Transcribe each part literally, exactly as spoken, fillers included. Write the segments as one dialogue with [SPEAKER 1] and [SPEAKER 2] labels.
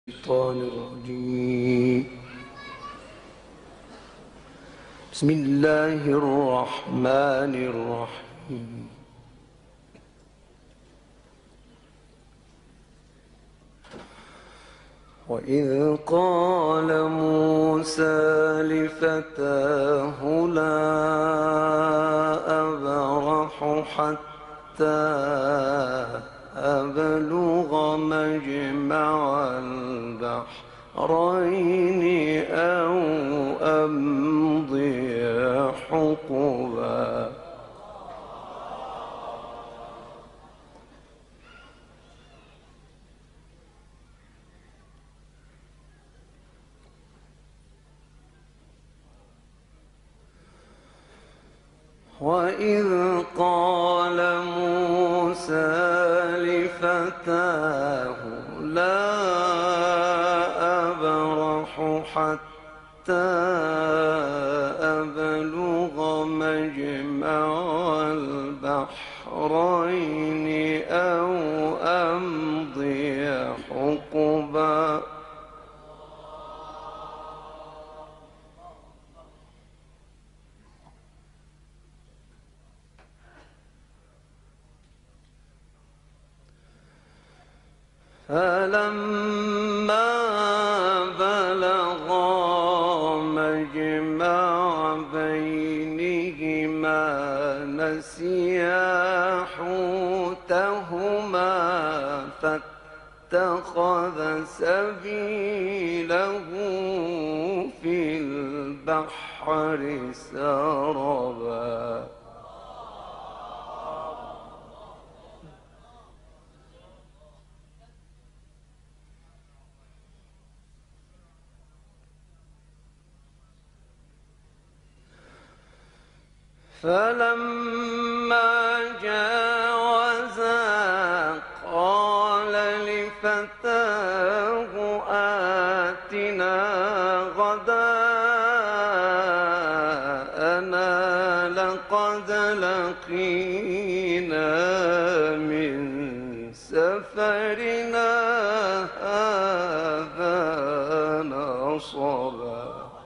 [SPEAKER 1] الشيطان الرجيم. بسم الله الرحمن الرحيم. وإذ قال موسى لفتاه لا أبرح حتى أبلغ مجمع البحرين أو أمضي حقبا وإذ قال موسى لفتاه لا أبرح حتى أبلغ مجمع البحرين أو أمضي حقبا فلما بلغا مجمع بينهما نسيا حوتهما فاتخذ سبيله في البحر سربا فلما جاوزا قال لفتاه آتنا غداءنا لقد لقينا من سفرنا هذا نصبا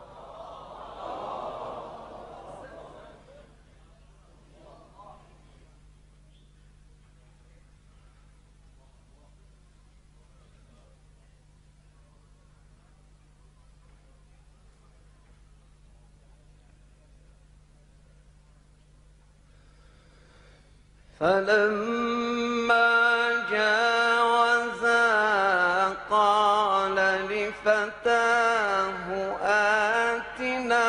[SPEAKER 1] فلما جاوزا قال لفتاه آتنا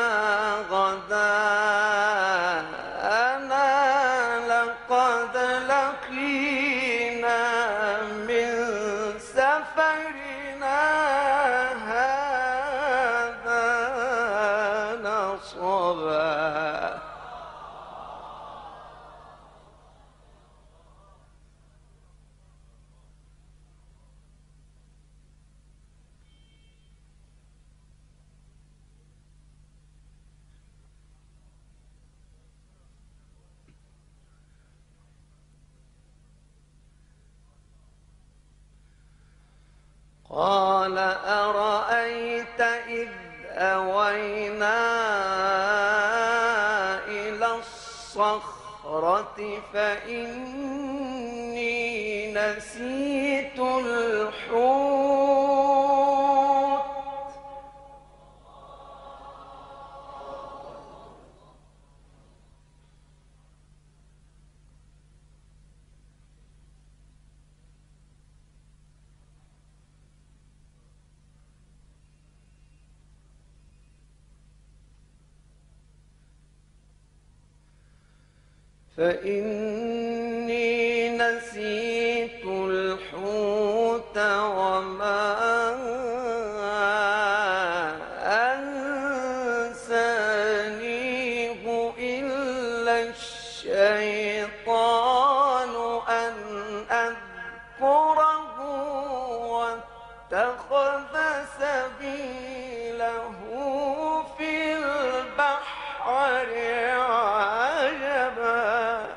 [SPEAKER 1] غداءنا لقد لقينا من سفرنا هذا نصبا قال أرأيت إذ أوينا إلى الصخرة فإني نسيت الحوت فإني نسيت الحوت وما أنسانيه إلا الشيطان أن أذكره واتخذ سبيله في البحر عجبا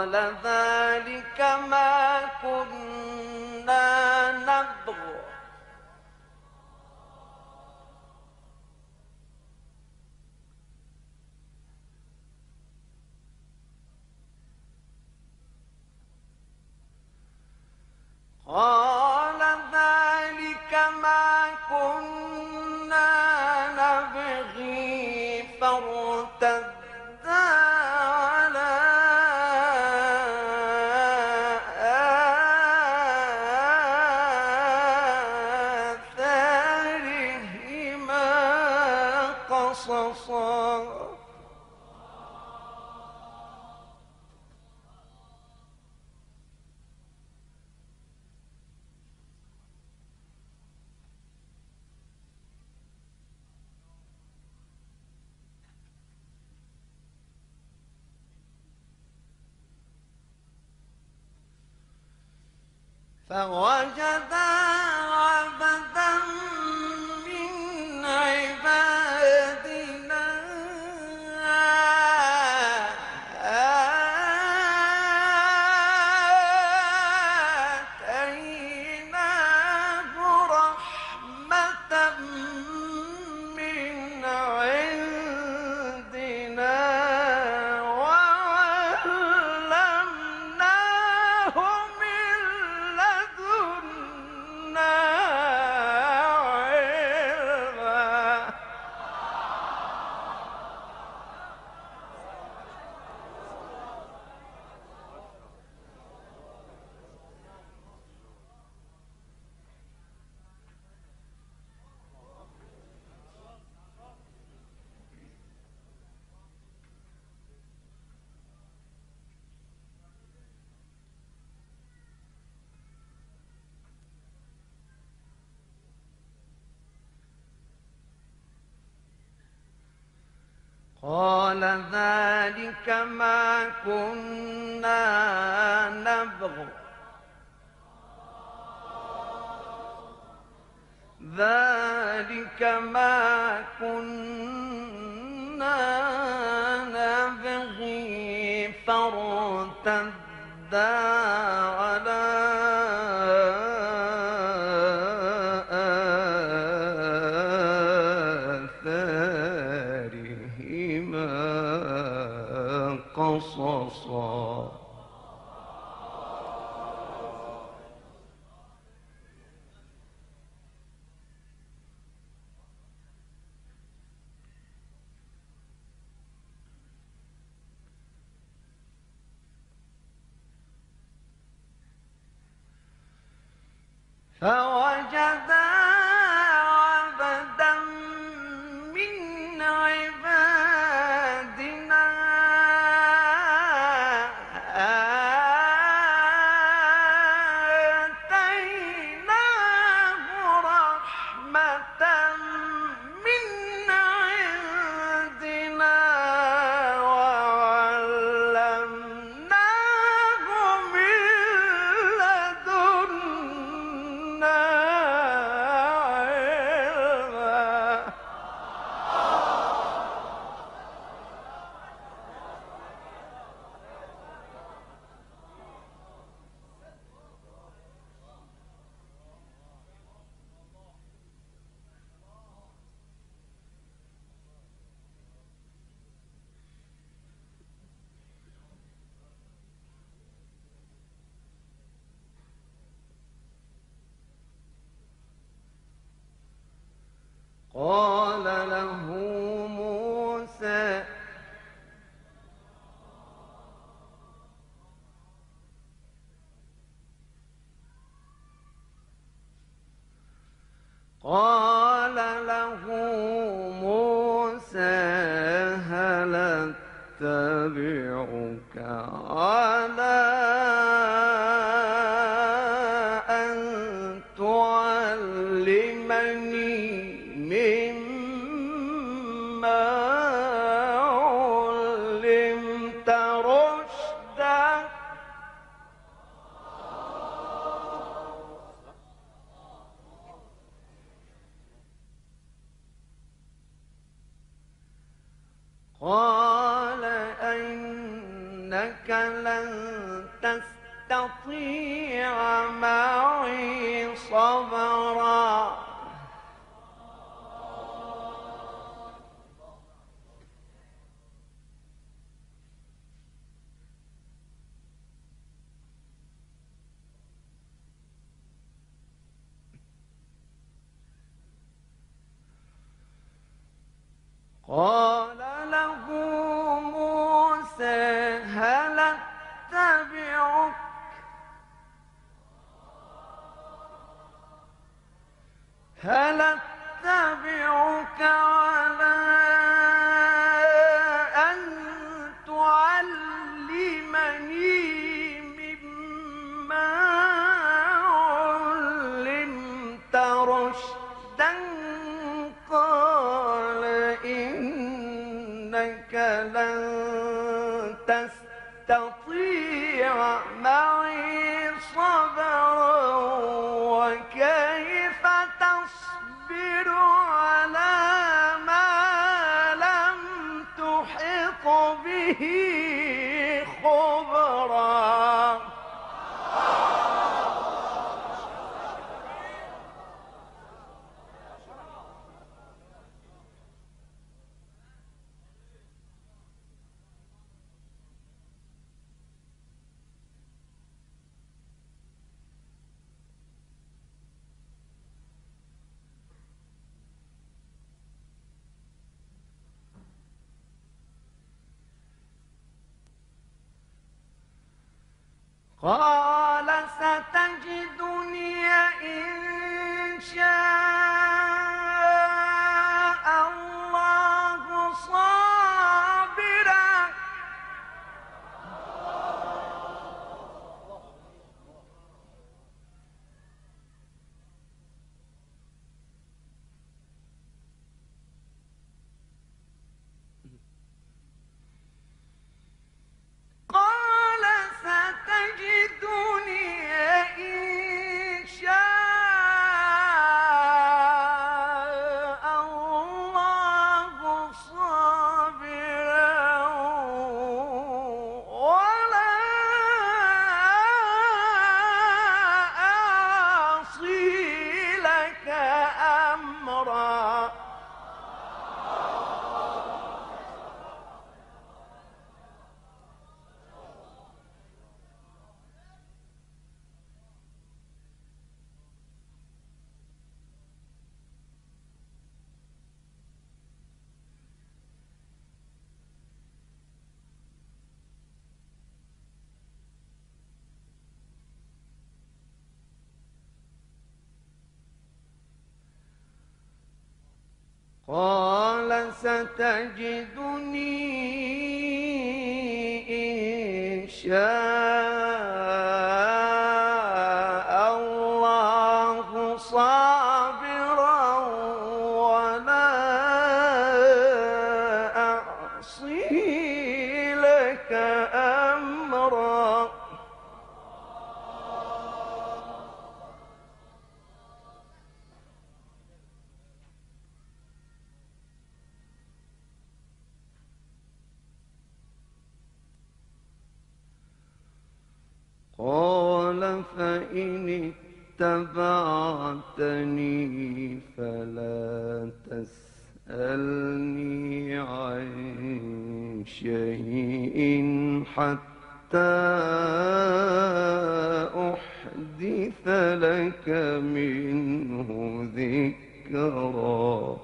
[SPEAKER 1] قال ذلك ما كنا نبغ قال ذلك ما كنا نبغي فارتدا على آثارهما قصصا. فوجدا عبدا من عبادنا آتيناه رحمة من عندنا وعلمناه من لدنا علما. قال ذلك ما كنا نبغ ذلك ما كنا نبغي فارتدا على آثارهما قصصا. فوجدا عبدا من عبادنا آتيناه رحمة من عندنا وعلمناه من لدنا علما. قال له موسى قال له موسى هل أتبعك على أن تعلمني مما علمت رشدا. قال إنك إنك لن تستطيع معي صبرا قال له موسى هل اتبعك هل اتبعك على أن تعلمني مما علمت رشدا قال إنك لن تستطيع معي صبرا وكيف تصبر على ما لم تحط به خبرا قال ستجدني إن شاء الله صابرا قال ستجدني إن شاء الله صابرا ولا أعصي لك أمرا قال ستجدني إن شاء الله صابرا ولا أعصي لك أمرا قال فإن اتبعتني فلا تسألني عن شيء حتى أحدث لك منه ذكرا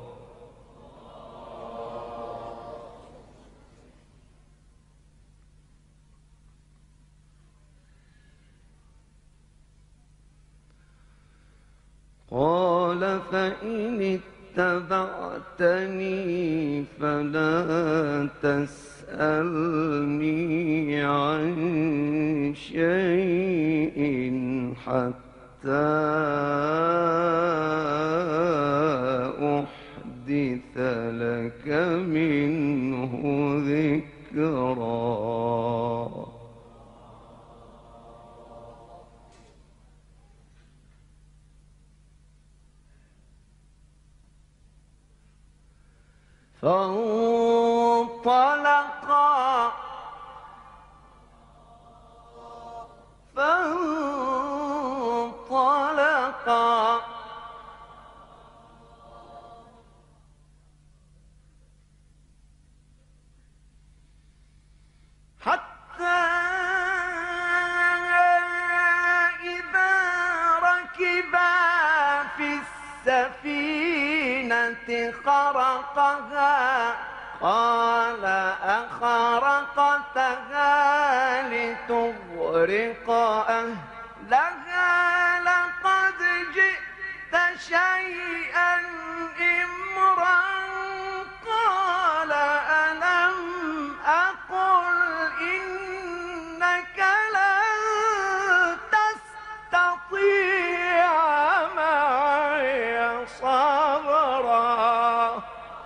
[SPEAKER 1] قال فإن اتبعتني فلا تسألني عن شيء حتى أحدث لك منه ذكرا فانطلقا خرقها قال أخرقتها لتغرق أهلها لقد جئت شيئا إمرا قال ألم أقل إنك لن تستطيع معي صبرا.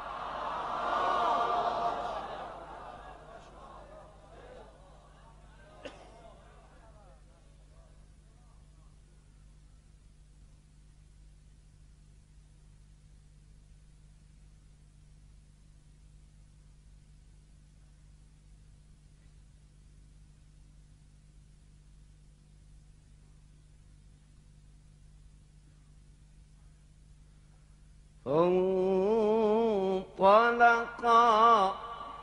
[SPEAKER 1] فانطلقا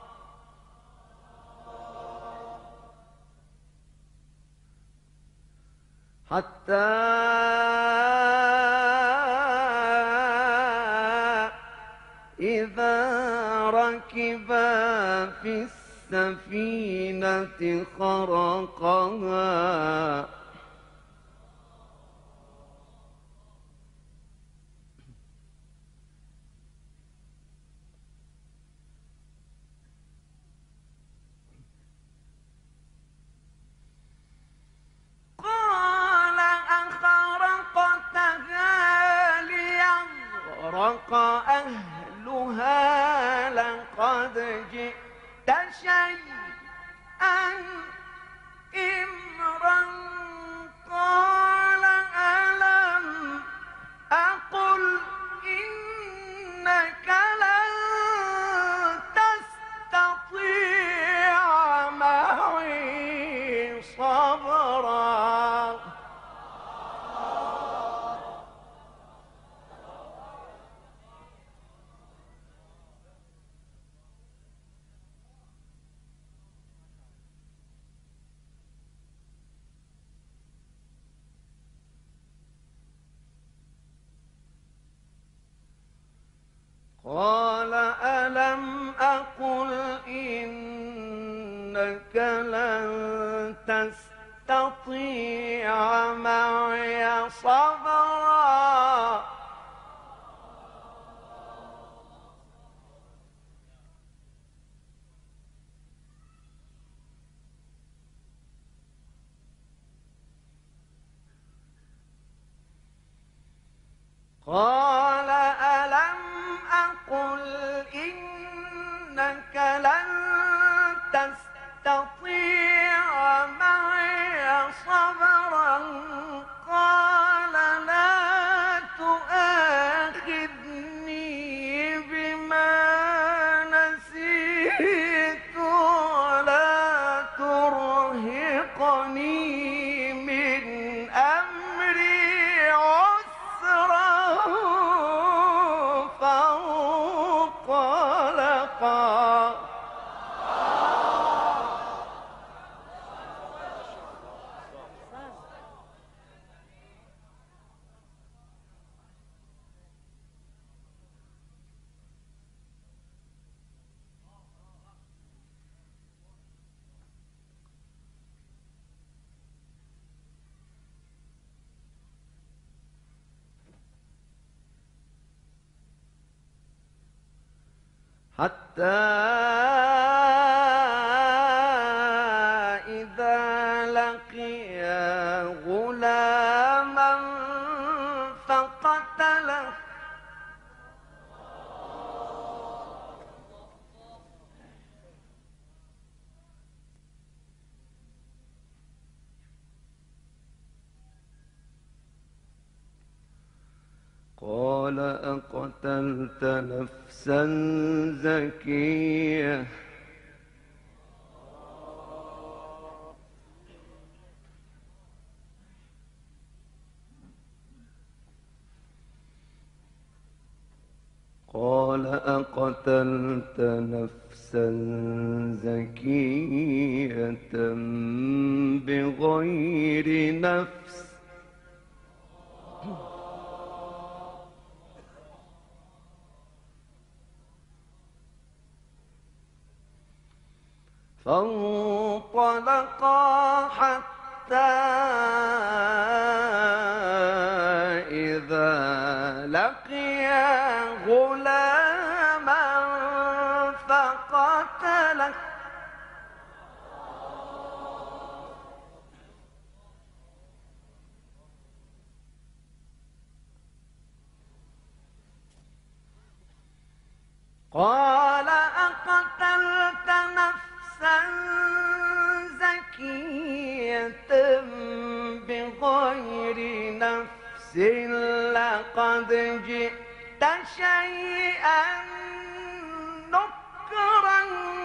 [SPEAKER 1] حتى إذا ركبا في السفينة خرقها غرق أهلها لقد جئت شيئا إمرا قال ألم أقل إنك لن تستطيع معي صبرا. قال ألم أقل إنك لن تستطيع معي صبرا. قال ألم أقل إنك لن تستطيع معي صبرا قال لا تؤاخذني بما نسيت ولا ترهقني من أمري عسرا. فانطلقا حتى إذا لقيا غلاما فقتله قال أقتلت نفسا زكية قال أقتلت نفسا زكية بغير نفس فانطلقا حتى إذا لقيا غلاما فقتله قال أقتلت نفسا زكية بغير نفس لقد جئت شيئا نكرا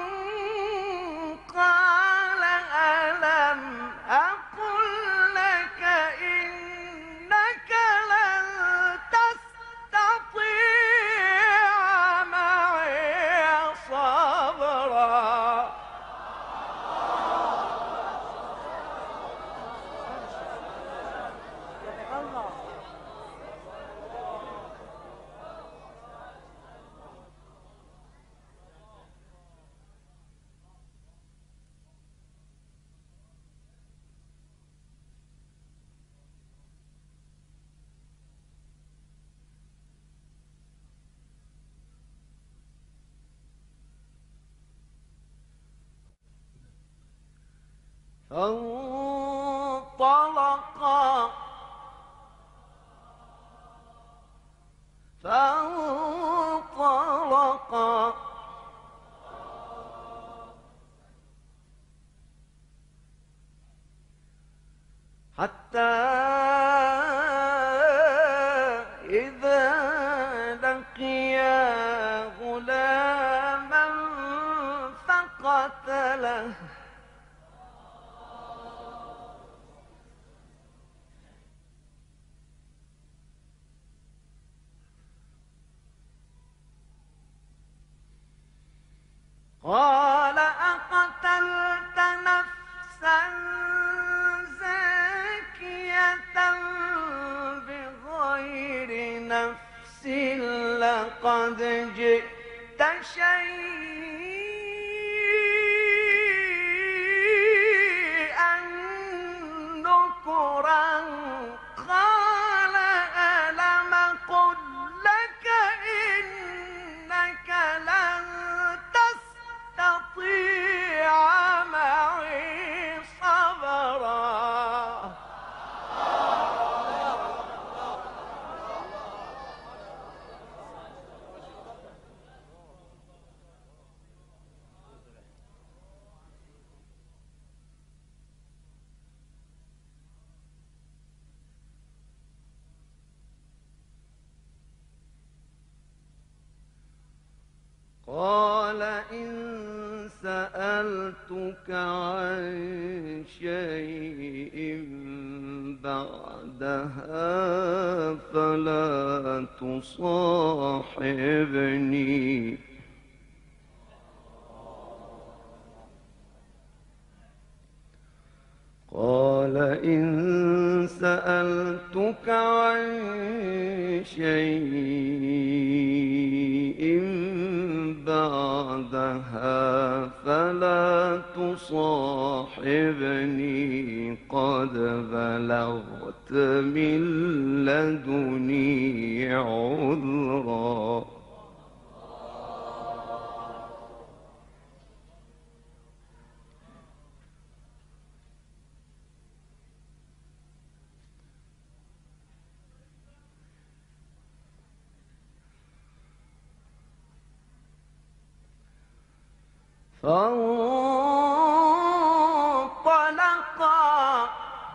[SPEAKER 1] قال ألم أقل لك إنك لن تستطيع معي صبرا فانطلقا فانطلقا حتى إذا لقيا غلاما فقتله قال أقتلت نفسا زاكية بغير نفس لقد جئت شيئا نكرا قال ألم قل لك إنك لن تستطيع معي صبرا قال إن سألتك عن شيء بعدها فلا تصاحبني قال إن سألتك عن شيء بعدها فلا تصاحبني قد بلغت من لدني عذرا فانطلقا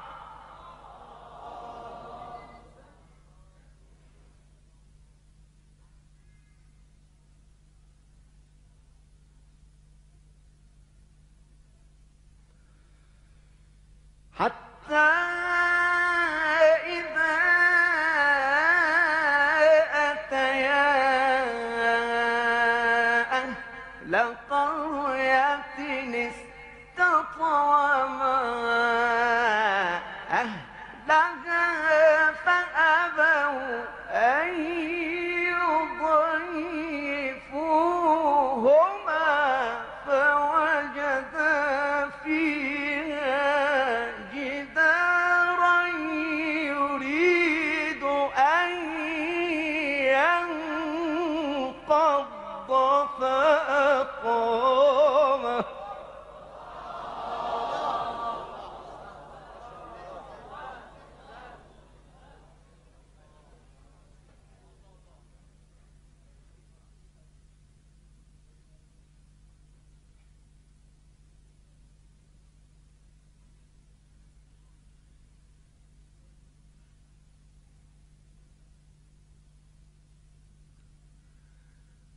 [SPEAKER 1] حتى إذا أتيا أهل قرية استطعما أهلها فأبوا أن يضيفوهما فوجدا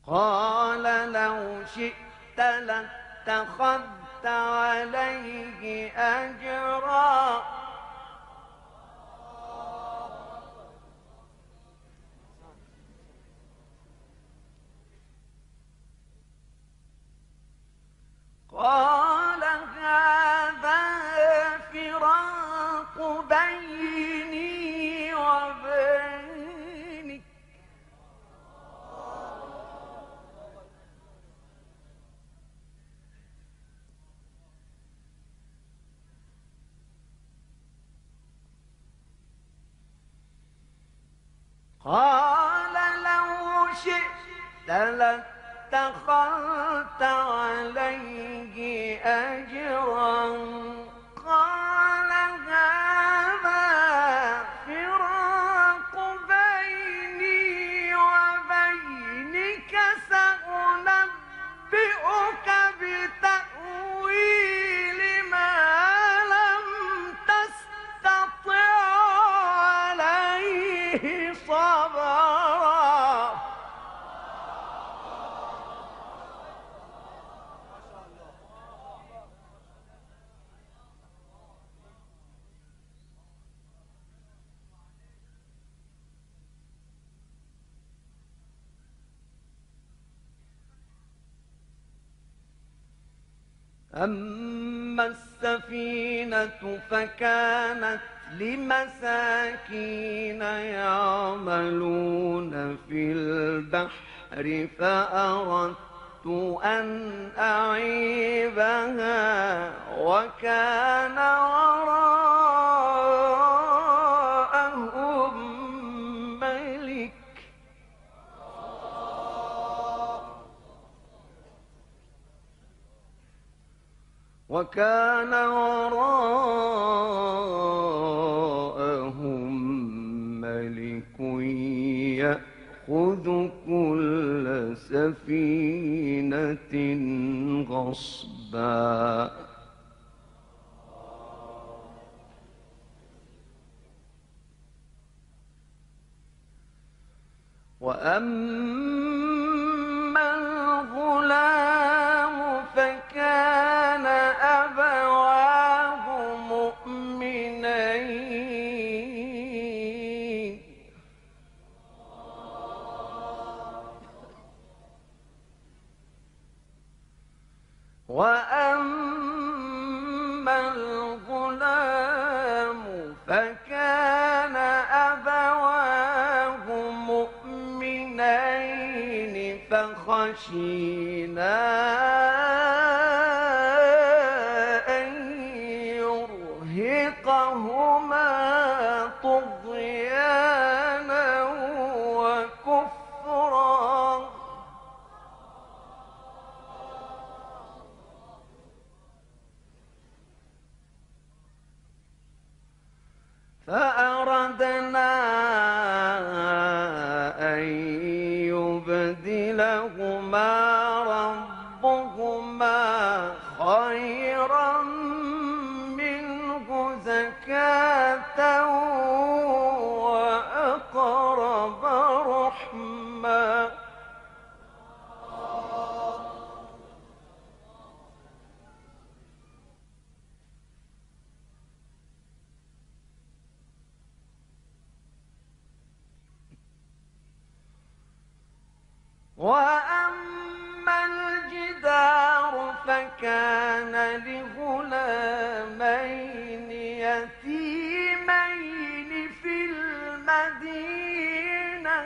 [SPEAKER 1] قال لو شئت لاتخذت عليه أجرا قال هذا فراق بيني وبينك قال لو شئت لاتخذت عليه أجرا قال هذا فراق بيني وبينك سأنبئك بتأويل ما لم تستطع عليه صبرا أما السفينة فكانت لمساكين يعملون في البحر فأردت أن أعيبها وكان وراءهم ملك وكان وراءهم ملك يأخذ كل سفينة غصبا وأما الغلام فكان أبواه مؤمنين وأما الغلام فكان أبواه مؤمنين فخشينا أن يرهقهما طغيانا وكفرا فأردنا أن يبدلهما ربهما خيرا منه زكاة وأقرب رحما وأما الجدار فكان لغلامين يتيمين في المدينة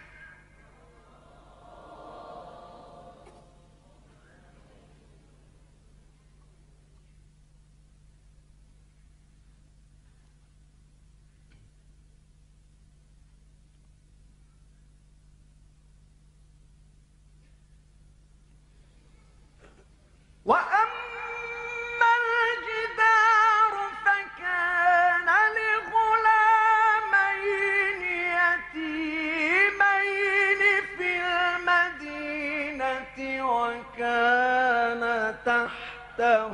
[SPEAKER 1] وأما الجدار فكان لغلامين يتيمين في المدينة وكان تحته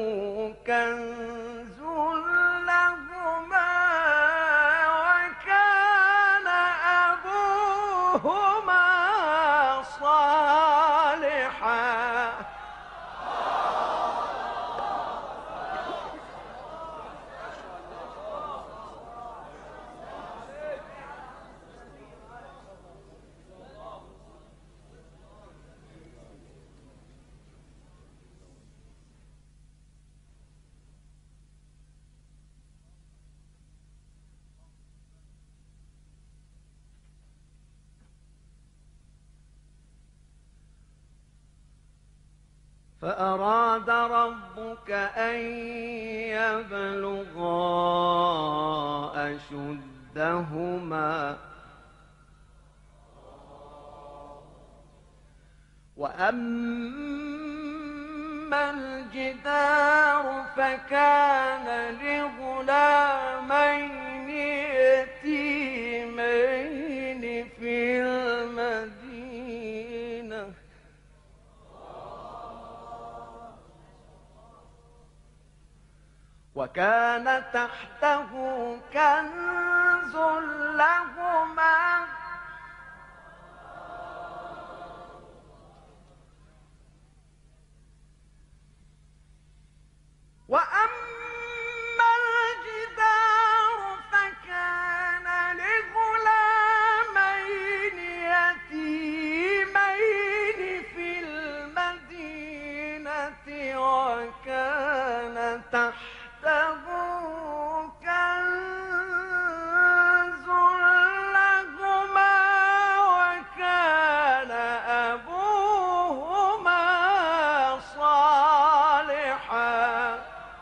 [SPEAKER 1] كنز لهما وكان أبوهما صالحا فأراد ربك أن يبلغا أشدهما وأما الجدار فكان لغلامين يتيمين في المدينة وكان تحته كنز لهما وأما الجدار فكان لغلامين يتيمين في المدينة وكان تحته كنز لهما وكان أبوهما صالحا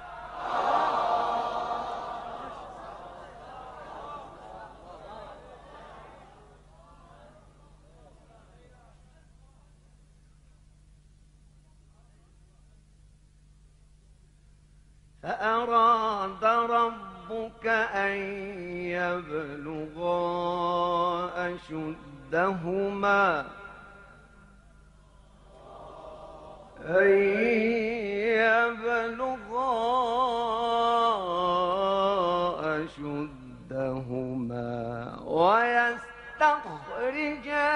[SPEAKER 1] فأراد ربك أن يبلغا أشدهما أن يبلغا أشدهما ويستخرجا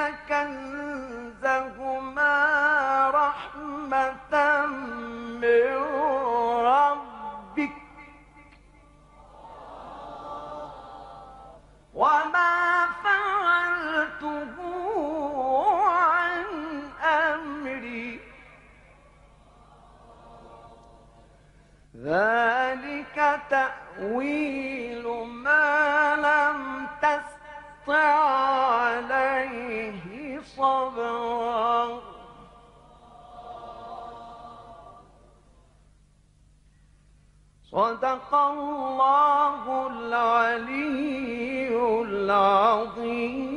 [SPEAKER 1] كنزهما رحمة من ربك وما فعلته عن أمري ذلك تأويل ما لم تستطع عليه صبرا صدق الله العلي العظيم.